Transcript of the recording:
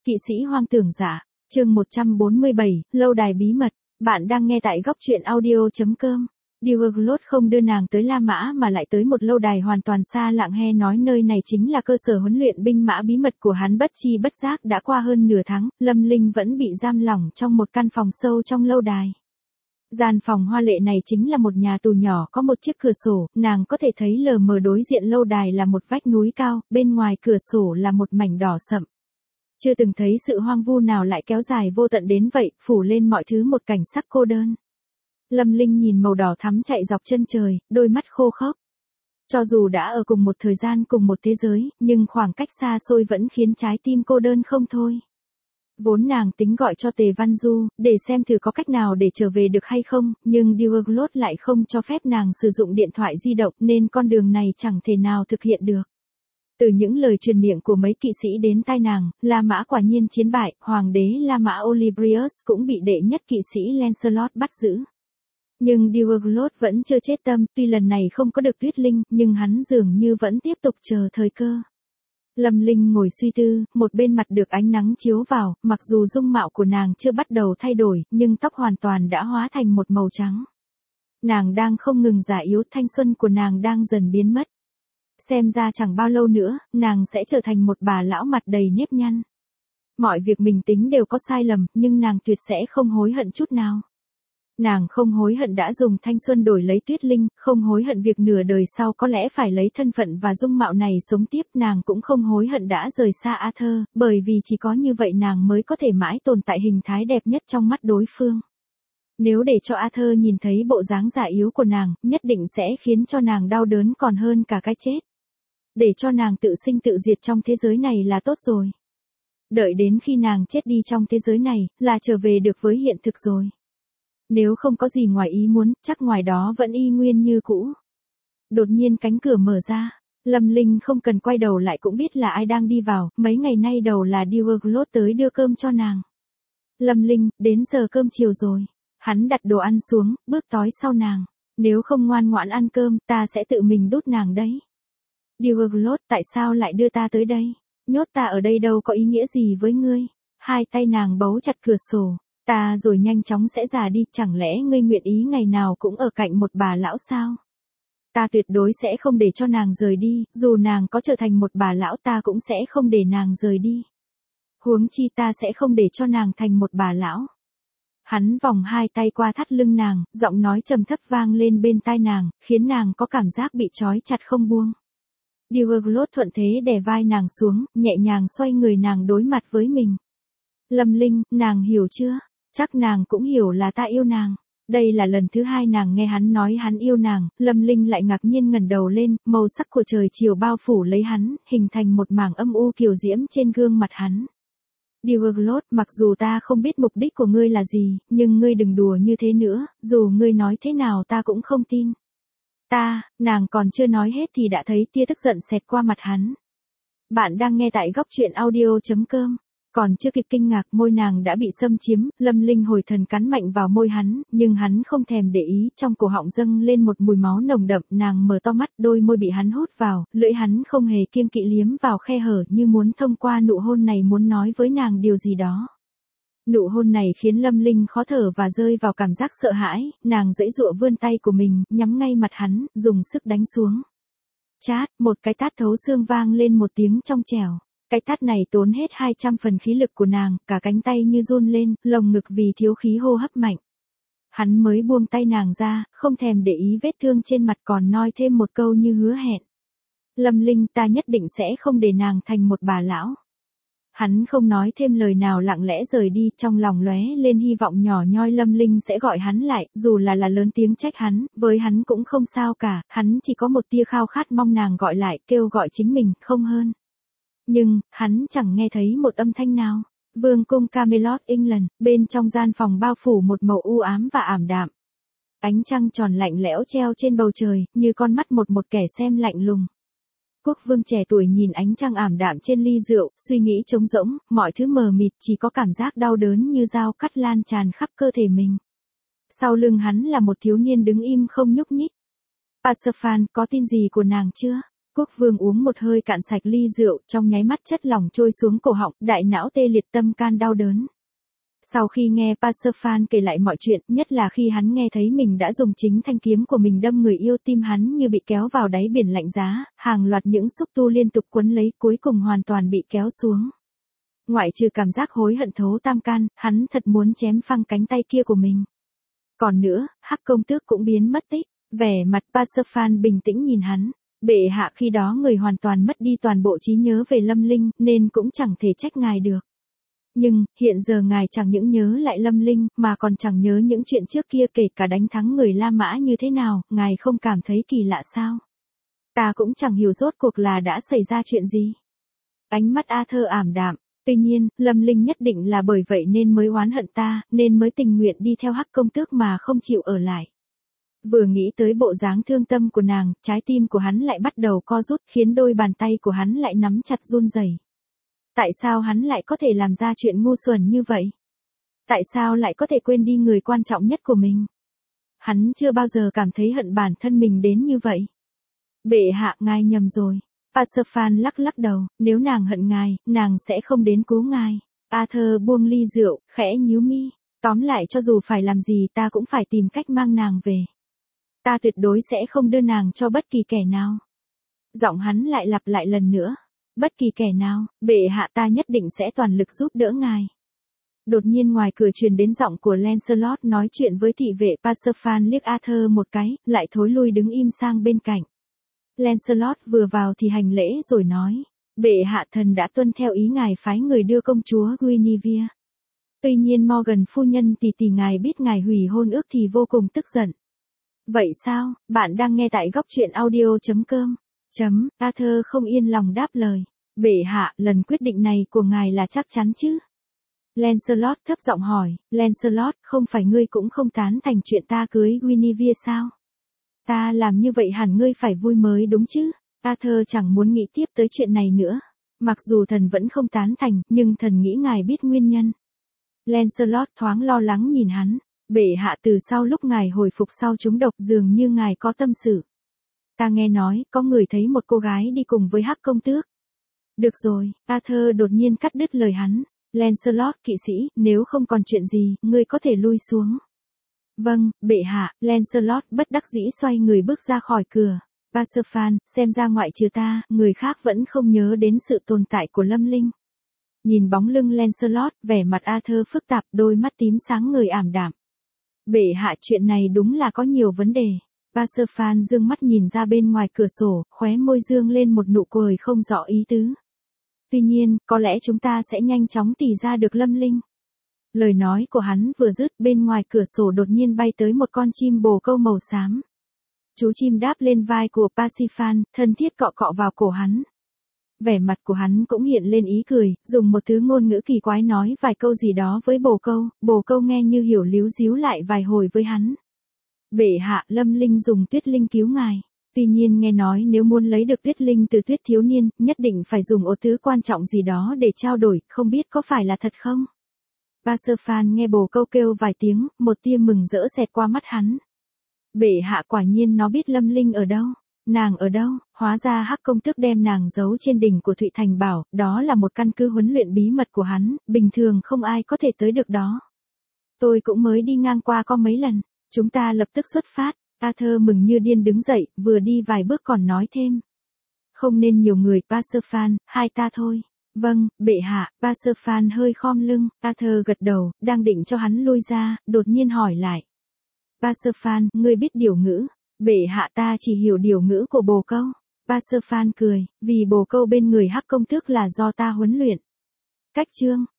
Kỵ sĩ hoang tưởng giả, chương 147, lâu đài bí mật, bạn đang nghe tại góc truyện audio.com. Dioglot không đưa nàng tới La Mã mà lại tới một lâu đài hoàn toàn xa lạ, nghe nói nơi này chính là cơ sở huấn luyện binh mã bí mật của hắn. Bất chi bất giác đã qua hơn nửa tháng, Lâm Linh vẫn bị giam lỏng trong một căn phòng sâu trong lâu đài. Gian phòng hoa lệ này chính là một nhà tù nhỏ có một chiếc cửa sổ, nàng có thể thấy lờ mờ đối diện lâu đài là một vách núi cao, bên ngoài cửa sổ là một mảnh đỏ sậm. Chưa từng thấy sự hoang vu nào lại kéo dài vô tận đến vậy, phủ lên mọi thứ một cảnh sắc cô đơn. Lâm Linh nhìn màu đỏ thắm chạy dọc chân trời, đôi mắt khô khốc. Cho dù đã ở cùng một thời gian cùng một thế giới, nhưng khoảng cách xa xôi vẫn khiến trái tim cô đơn không thôi. Vốn nàng tính gọi cho Tề Văn Du, để xem thử có cách nào để trở về được hay không, nhưng Dioglot lại không cho phép nàng sử dụng điện thoại di động nên con đường này chẳng thể nào thực hiện được. Từ những lời truyền miệng của mấy kỵ sĩ đến tai nàng, La Mã quả nhiên chiến bại, hoàng đế La Mã Olybrius cũng bị đệ nhất kỵ sĩ Lancelot bắt giữ. Nhưng Dioglot vẫn chưa chết tâm, tuy lần này không có được Tuyết Linh, nhưng hắn dường như vẫn tiếp tục chờ thời cơ. Lâm Linh ngồi suy tư, một bên mặt được ánh nắng chiếu vào, mặc dù dung mạo của nàng chưa bắt đầu thay đổi, nhưng tóc hoàn toàn đã hóa thành một màu trắng. Nàng đang không ngừng già yếu, thanh xuân của nàng đang dần biến mất. Xem ra chẳng bao lâu nữa, nàng sẽ trở thành một bà lão mặt đầy nếp nhăn. Mọi việc mình tính đều có sai lầm, nhưng nàng tuyệt sẽ không hối hận chút nào. Nàng không hối hận đã dùng thanh xuân đổi lấy Tuyết Linh, không hối hận việc nửa đời sau có lẽ phải lấy thân phận và dung mạo này sống tiếp. Nàng cũng không hối hận đã rời xa Arthur, bởi vì chỉ có như vậy nàng mới có thể mãi tồn tại hình thái đẹp nhất trong mắt đối phương. Nếu để cho Arthur nhìn thấy bộ dáng già yếu của nàng, nhất định sẽ khiến cho nàng đau đớn còn hơn cả cái chết. Để cho nàng tự sinh tự diệt trong thế giới này là tốt rồi. Đợi đến khi nàng chết đi trong thế giới này, là trở về được với hiện thực rồi. Nếu không có gì ngoài ý muốn, chắc ngoài đó vẫn y nguyên như cũ. Đột nhiên cánh cửa mở ra, Lâm Linh không cần quay đầu lại cũng biết là ai đang đi vào, mấy ngày nay đầu là Dioglot tới đưa cơm cho nàng. Lâm Linh, đến giờ cơm chiều rồi. Hắn đặt đồ ăn xuống, bước tói sau nàng. Nếu không ngoan ngoãn ăn cơm, ta sẽ tự mình đút nàng đấy. Dioglot, tại sao lại đưa ta tới đây? Nhốt ta ở đây đâu có ý nghĩa gì với ngươi? Hai tay nàng bấu chặt cửa sổ. Ta rồi nhanh chóng sẽ già đi, chẳng lẽ ngươi nguyện ý ngày nào cũng ở cạnh một bà lão sao? Ta tuyệt đối sẽ không để cho nàng rời đi, dù nàng có trở thành một bà lão ta cũng sẽ không để nàng rời đi. Huống chi ta sẽ không để cho nàng thành một bà lão. Hắn vòng hai tay qua thắt lưng nàng, giọng nói trầm thấp vang lên bên tai nàng, khiến nàng có cảm giác bị trói chặt không buông. Dioglot thuận thế đè vai nàng xuống, nhẹ nhàng xoay người nàng đối mặt với mình. Lâm Linh, nàng hiểu chưa? Chắc nàng cũng hiểu là ta yêu nàng. Đây là lần thứ hai nàng nghe hắn nói hắn yêu nàng, Lâm Linh lại ngạc nhiên ngẩng đầu lên, màu sắc của trời chiều bao phủ lấy hắn, hình thành một mảng âm u kiều diễm trên gương mặt hắn. Dioglot, mặc dù ta không biết mục đích của ngươi là gì, nhưng ngươi đừng đùa như thế nữa, dù ngươi nói thế nào ta cũng không tin. Nàng còn chưa nói hết thì đã thấy tia tức giận xẹt qua mặt hắn. Bạn đang nghe tại góc truyện audio.com. Còn chưa kịp kinh ngạc, môi nàng đã bị xâm chiếm, Lâm Linh hồi thần cắn mạnh vào môi hắn, nhưng hắn không thèm để ý, trong cổ họng dâng lên một mùi máu nồng đậm, nàng mở to mắt, đôi môi bị hắn hút vào, lưỡi hắn không hề kiêng kỵ liếm vào khe hở, như muốn thông qua nụ hôn này muốn nói với nàng điều gì đó. Nụ hôn này khiến Lâm Linh khó thở và rơi vào cảm giác sợ hãi, nàng giãy giụa vươn tay của mình, nhắm ngay mặt hắn, dùng sức đánh xuống. Chát, một cái tát thấu xương vang lên một tiếng trong trẻo. Cái tát này tốn hết 200 phần khí lực của nàng, cả cánh tay như run lên, lồng ngực vì thiếu khí hô hấp mạnh. Hắn mới buông tay nàng ra, không thèm để ý vết thương trên mặt còn nói thêm một câu như hứa hẹn. Lâm Linh, ta nhất định sẽ không để nàng thành một bà lão. Hắn không nói thêm lời nào, lặng lẽ rời đi, trong lòng lóe lên hy vọng nhỏ nhoi Lâm Linh sẽ gọi hắn lại, dù là lớn tiếng trách hắn, với hắn cũng không sao cả, hắn chỉ có một tia khao khát mong nàng gọi lại, kêu gọi chính mình, không hơn. Nhưng, hắn chẳng nghe thấy một âm thanh nào. Vương cung Camelot, England, bên trong gian phòng bao phủ một màu u ám và ảm đạm. Ánh trăng tròn lạnh lẽo treo trên bầu trời, như con mắt một kẻ xem lạnh lùng. Quốc vương trẻ tuổi nhìn ánh trăng ảm đạm trên ly rượu, suy nghĩ trống rỗng, mọi thứ mờ mịt, chỉ có cảm giác đau đớn như dao cắt lan tràn khắp cơ thể mình. Sau lưng hắn là một thiếu niên đứng im không nhúc nhích. Pasephan, có tin gì của nàng chưa? Quốc vương uống một hơi cạn sạch ly rượu, trong nháy mắt chất lỏng trôi xuống cổ họng, đại não tê liệt tâm can đau đớn. Sau khi nghe Pasophan kể lại mọi chuyện, nhất là khi hắn nghe thấy mình đã dùng chính thanh kiếm của mình đâm người yêu, tim hắn như bị kéo vào đáy biển lạnh giá, hàng loạt những xúc tu liên tục quấn lấy, cuối cùng hoàn toàn bị kéo xuống. Ngoại trừ cảm giác hối hận thấu tam can, hắn thật muốn chém phăng cánh tay kia của mình. Còn nữa, Hắc công tước cũng biến mất tích, vẻ mặt Pasophan bình tĩnh nhìn hắn. Bệ hạ khi đó người hoàn toàn mất đi toàn bộ trí nhớ về Lâm Linh, nên cũng chẳng thể trách ngài được. Nhưng, hiện giờ ngài chẳng những nhớ lại Lâm Linh, mà còn chẳng nhớ những chuyện trước kia, kể cả đánh thắng người La Mã như thế nào, ngài không cảm thấy kỳ lạ sao? Ta cũng chẳng hiểu rốt cuộc là đã xảy ra chuyện gì. Ánh mắt Arthur ảm đạm. Tuy nhiên, Lâm Linh nhất định là bởi vậy nên mới oán hận ta, nên mới tình nguyện đi theo Hắc công tước mà không chịu ở lại. Vừa nghĩ tới bộ dáng thương tâm của nàng, trái tim của hắn lại bắt đầu co rút, khiến đôi bàn tay của hắn lại nắm chặt run rẩy. Tại sao hắn lại có thể làm ra chuyện ngu xuẩn như vậy? Tại sao lại có thể quên đi người quan trọng nhất của mình? Hắn chưa bao giờ cảm thấy hận bản thân mình đến như vậy. Bệ hạ, ngài nhầm rồi. Pasophan lắc lắc đầu, nếu nàng hận ngài, nàng sẽ không đến cứu ngài. Arthur buông ly rượu, khẽ nhíu mi. Tóm lại cho dù phải làm gì ta cũng phải tìm cách mang nàng về. Ta tuyệt đối sẽ không đưa nàng cho bất kỳ kẻ nào. Giọng hắn lại lặp lại lần nữa. Bất kỳ kẻ nào, bệ hạ ta nhất định sẽ toàn lực giúp đỡ ngài. Đột nhiên ngoài cửa truyền đến giọng của Lancelot nói chuyện với thị vệ. Pasophan liếc Arthur một cái, lại thối lui đứng im sang bên cạnh. Lancelot vừa vào thì hành lễ rồi nói. Bệ hạ thần đã tuân theo ý ngài phái người đưa công chúa Guinevere. Tuy nhiên Morgan phu nhân tỷ ngài biết ngài hủy hôn ước thì vô cùng tức giận. Vậy sao, bạn đang nghe tại góc truyện audio.com. Arthur không yên lòng đáp lời. Bệ hạ, lần quyết định này của ngài là chắc chắn chứ? Lancelot thấp giọng hỏi. Lancelot, không phải ngươi cũng không tán thành chuyện ta cưới Guinevere sao? Ta làm như vậy hẳn ngươi phải vui mới đúng chứ? Arthur chẳng muốn nghĩ tiếp tới chuyện này nữa. Mặc dù thần vẫn không tán thành, nhưng thần nghĩ ngài biết nguyên nhân. Lancelot thoáng lo lắng nhìn hắn. Bệ hạ, từ sau lúc ngài hồi phục sau trúng độc dường như ngài có tâm sự. Ta nghe nói, có người thấy một cô gái đi cùng với Hắc công tước. Được rồi, Arthur đột nhiên cắt đứt lời hắn. Lancelot kỵ sĩ, nếu không còn chuyện gì, ngươi có thể lui xuống. Vâng, bệ hạ. Lancelot bất đắc dĩ xoay người bước ra khỏi cửa. Pasophan, xem ra ngoại trừ ta, người khác vẫn không nhớ đến sự tồn tại của Lâm Linh. Nhìn bóng lưng Lancelot, vẻ mặt Arthur phức tạp, đôi mắt tím sáng ngời ảm đạm. Bệ hạ, chuyện này đúng là có nhiều vấn đề. Pasophan dương mắt nhìn ra bên ngoài cửa sổ, khóe môi dương lên một nụ cười không rõ ý tứ. Tuy nhiên, có lẽ chúng ta sẽ nhanh chóng tỉ ra được Lâm Linh. Lời nói của hắn vừa dứt, bên ngoài cửa sổ đột nhiên bay tới một con chim bồ câu màu xám. Chú chim đáp lên vai của Pasiphan, thân thiết cọ cọ vào cổ hắn. Vẻ mặt của hắn cũng hiện lên ý cười, dùng một thứ ngôn ngữ kỳ quái nói vài câu gì đó với bồ câu nghe như hiểu líu díu lại vài hồi với hắn. Bệ hạ, Lâm Linh dùng tuyết linh cứu ngài. Tuy nhiên nghe nói nếu muốn lấy được tuyết linh từ tuyết thiếu niên, nhất định phải dùng một thứ quan trọng gì đó để trao đổi, không biết có phải là thật không? Pasophan nghe bồ câu kêu vài tiếng, một tia mừng rỡ xẹt qua mắt hắn. Bệ hạ, quả nhiên nó biết Lâm Linh ở đâu. Nàng ở đâu? Hóa ra Hắc công tước đem nàng giấu trên đỉnh của Thụy Thành Bảo, đó là một căn cứ huấn luyện bí mật của hắn, bình thường không ai có thể tới được đó. Tôi cũng mới đi ngang qua có mấy lần, chúng ta lập tức xuất phát. Arthur mừng như điên đứng dậy, vừa đi vài bước còn nói thêm. Không nên nhiều người, Pasophan, hai ta thôi. Vâng, bệ hạ. Pasophan hơi khom lưng, Arthur gật đầu, đang định cho hắn lui ra, đột nhiên hỏi lại. Pasophan, ngươi biết điều ngữ? Bệ hạ, ta chỉ hiểu điều ngữ của bồ câu. Pasophan cười, vì bồ câu bên người Hắc công tước là do ta huấn luyện. Cách chương